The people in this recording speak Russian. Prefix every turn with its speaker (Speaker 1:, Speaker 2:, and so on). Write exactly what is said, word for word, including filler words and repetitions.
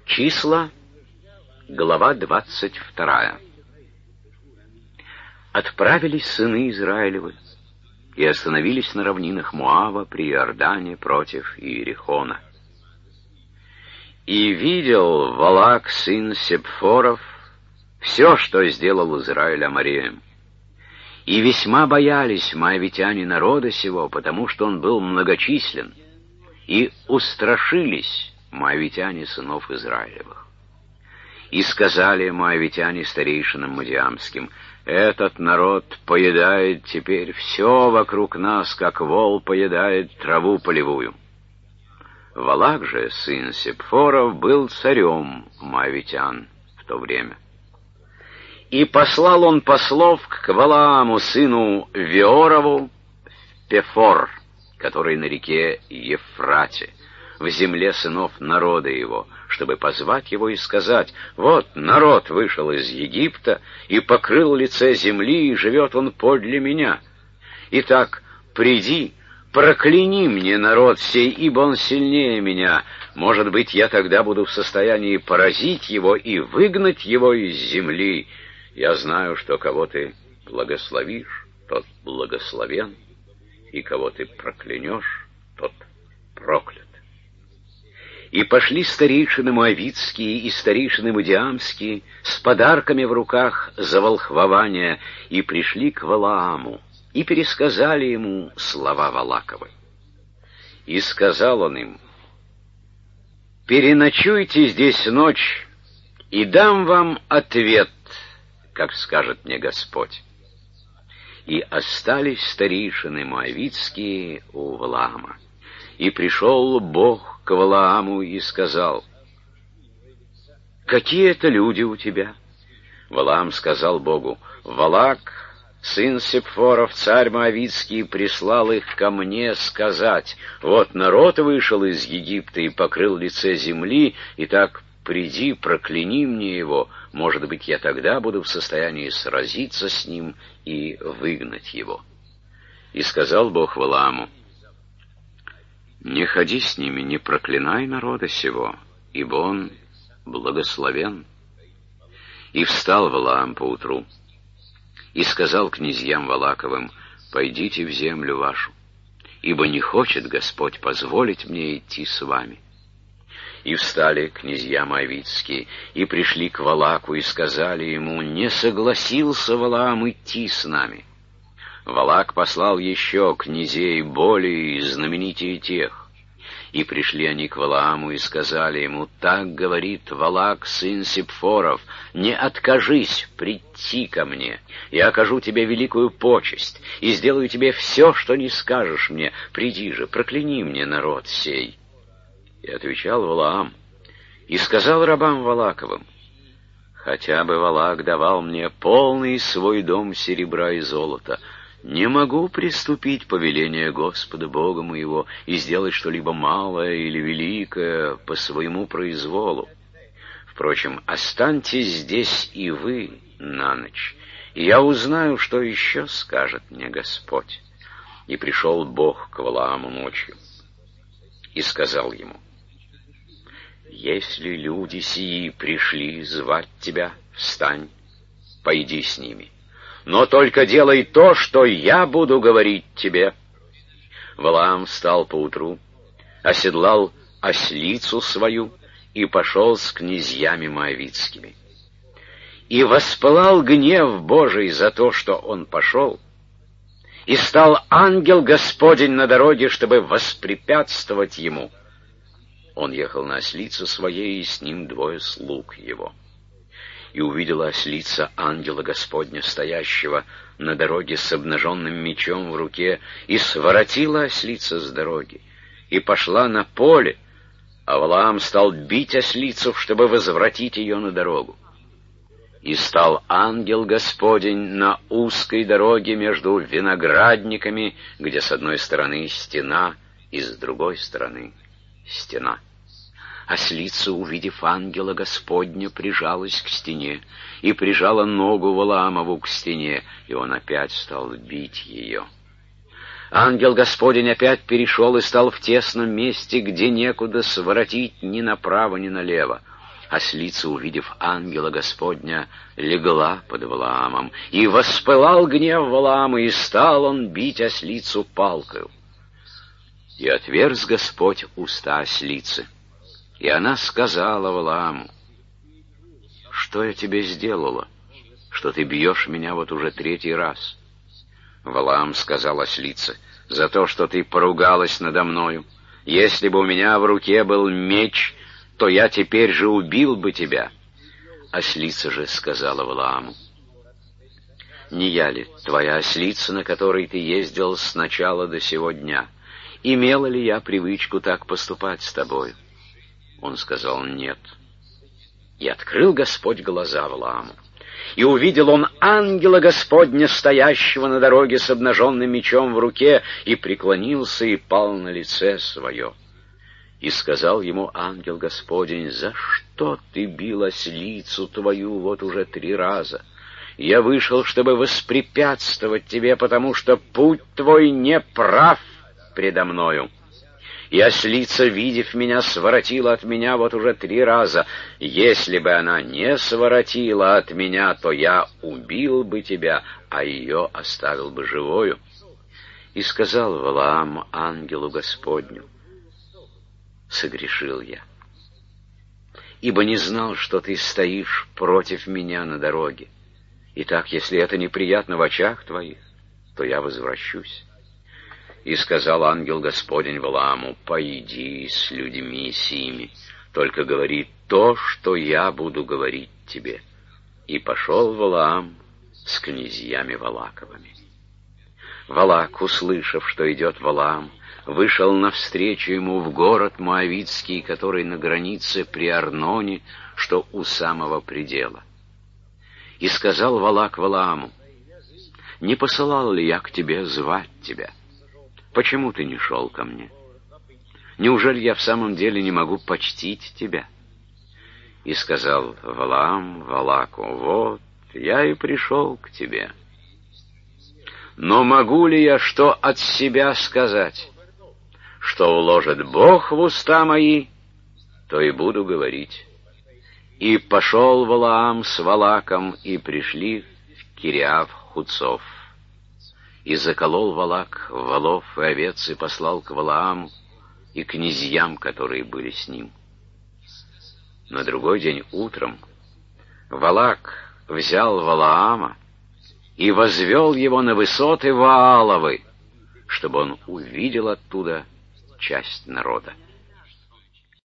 Speaker 1: Числа, глава двадцать вторая. Отправились сыны Израилевы и остановились на равнинах Моава при Иордане против Иерихона. И видел Валак, сын Сепфоров, все, что сделал Израиль Амореем. И весьма боялись моавитяне народа сего, потому что он был многочислен, и устрашились моавитяне сынов Израилевых. И сказали моавитяне старейшинам мадиамским: «Этот народ поедает теперь все вокруг нас, как вол поедает траву полевую». Валак же, сын Сепфоров, был царем моавитян в то время. И послал он послов к Валааму, сыну Веорову, в Пефор, который на реке Ефрате, в земле сынов народа его, чтобы позвать его и сказать: «Вот народ вышел из Египта и покрыл лице земли, и живет он подле меня. Итак, приди, прокляни мне народ сей, ибо он сильнее меня. Может быть, я тогда буду в состоянии поразить его и выгнать его из земли. Я знаю, что кого ты благословишь, тот благословен, и кого ты проклянешь, тот проклят». И пошли старейшины моавитские и старейшины мадиамские с подарками в руках за волхвование, и пришли к Валааму, и пересказали ему слова Валаковы. И сказал он им: «Переночуйте здесь ночь, и дам вам ответ, как скажет мне Господь». И остались старейшины моавитские у Валаама. И пришел Бог к Валааму и сказал: «Какие это люди у тебя?» Валаам сказал Богу: «Валак, сын Сепфоров, царь моавитский, прислал их ко мне сказать: вот народ вышел из Египта и покрыл лице земли, и так приди, прокляни мне его, может быть, я тогда буду в состоянии сразиться с ним и выгнать его». И сказал Бог Валааму: «Не ходи с ними, не проклинай народа сего, ибо он благословен». И встал Валаам поутру и сказал князьям Валаковым: «Пойдите в землю вашу, ибо не хочет Господь позволить мне идти с вами». И встали князья моавитские, и пришли к Валаку, и сказали ему: «Не согласился Валаам идти с нами». Валак послал еще князей более знаменитее тех. И пришли они к Валааму и сказали ему: «Так говорит Валак, сын Сепфоров, не откажись прийти ко мне, я окажу тебе великую почесть, и сделаю тебе все, что не скажешь мне. Приди же, прокляни мне народ сей». И отвечал Валаам и сказал рабам Валаковым: «Хотя бы Валак давал мне полный свой дом серебра и золота, не могу приступить повеление Господа Бога моего и сделать что-либо малое или великое по своему произволу. Впрочем, останьтесь здесь и вы на ночь, и я узнаю, что еще скажет мне Господь». И пришел Бог к Валааму ночью и сказал ему: «Если люди сии пришли звать тебя, встань, пойди с ними. Но только делай то, что я буду говорить тебе». Валаам встал поутру, оседлал ослицу свою и пошел с князьями моавитскими. И воспылал гнев Божий за то, что он пошел, и стал ангел Господень на дороге, чтобы воспрепятствовать ему. Он ехал на ослице своей, и с ним двое слуг его. И увидела ослица ангела Господня, стоящего на дороге с обнаженным мечом в руке, и своротила ослица с дороги, и пошла на поле, а Валаам стал бить ослицу, чтобы возвратить ее на дорогу. И стал ангел Господень на узкой дороге между виноградниками, где с одной стороны стена, и с другой стороны стена. Ослица, увидев ангела Господня, прижалась к стене и прижала ногу Валаамову к стене, и он опять стал бить ее. Ангел Господень опять перешел и стал в тесном месте, где некуда своротить ни направо, ни налево. Ослица, увидев ангела Господня, легла под Валаамом, и воспылал гнев Валаама, и стал он бить ослицу палкою. И отверз Господь уста ослицы, и она сказала Валааму: «Что я тебе сделала, что ты бьешь меня вот уже третий раз?» Валаам сказал ослице: «За то, что ты поругалась надо мною. Если бы у меня в руке был меч, то я теперь же убил бы тебя». Ослица же сказала Валааму: «Не я ли твоя ослица, на которой ты ездил с начала до сего дня? Имела ли я привычку так поступать с тобою?» Он сказал: «Нет». И открыл Господь глаза Валааму, и увидел он ангела Господня, стоящего на дороге с обнаженным мечом в руке, и преклонился и пал на лице свое. И сказал ему ангел Господень: «За что ты бил ослицу твою вот уже три раза? Я вышел, чтобы воспрепятствовать тебе, потому что путь твой не прав предо мною. И ослица, видев меня, своротила от меня вот уже три раза. Если бы она не своротила от меня, то я убил бы тебя, а ее оставил бы живою». И сказал Валаам ангелу Господню: «Согрешил я, ибо не знал, что ты стоишь против меня на дороге. Итак, если это неприятно в очах твоих, то я возвращусь». И сказал ангел Господень Валааму: «Пойди с людьми сими, только говори то, что я буду говорить тебе». И пошел Валаам с князьями Валаковыми. Валак, услышав, что идет Валаам, вышел навстречу ему в город Моавитский, который на границе при Арноне, что у самого предела. И сказал Валак Валааму: «Не посылал ли я к тебе звать тебя? Почему ты не шел ко мне? Неужели я в самом деле не могу почтить тебя?» И сказал Валаам Валаку: «Вот, я и пришел к тебе. Но могу ли я что от себя сказать? Что уложит Бог в уста мои, то и буду говорить». И пошел Валаам с Валаком, и пришли в Кириав-Хуцов. И заколол Валак волов и овец, и послал к Валааму и князьям, которые были с ним. На другой день утром Валак взял Валаама и возвел его на высоты Вааловы, чтобы он увидел оттуда часть народа.